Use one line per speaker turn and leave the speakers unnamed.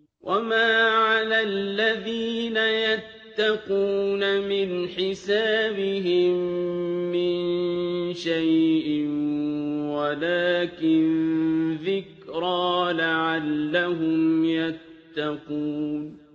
وَمَا عَلَى الَّذِينَ يَتَّقُونَ مِنْ حِسَابِهِم مِّن شَيْءٍ وَلَٰكِن ذِكْرَىٰ لَعَلَّهُمْ يَتَّقُونَ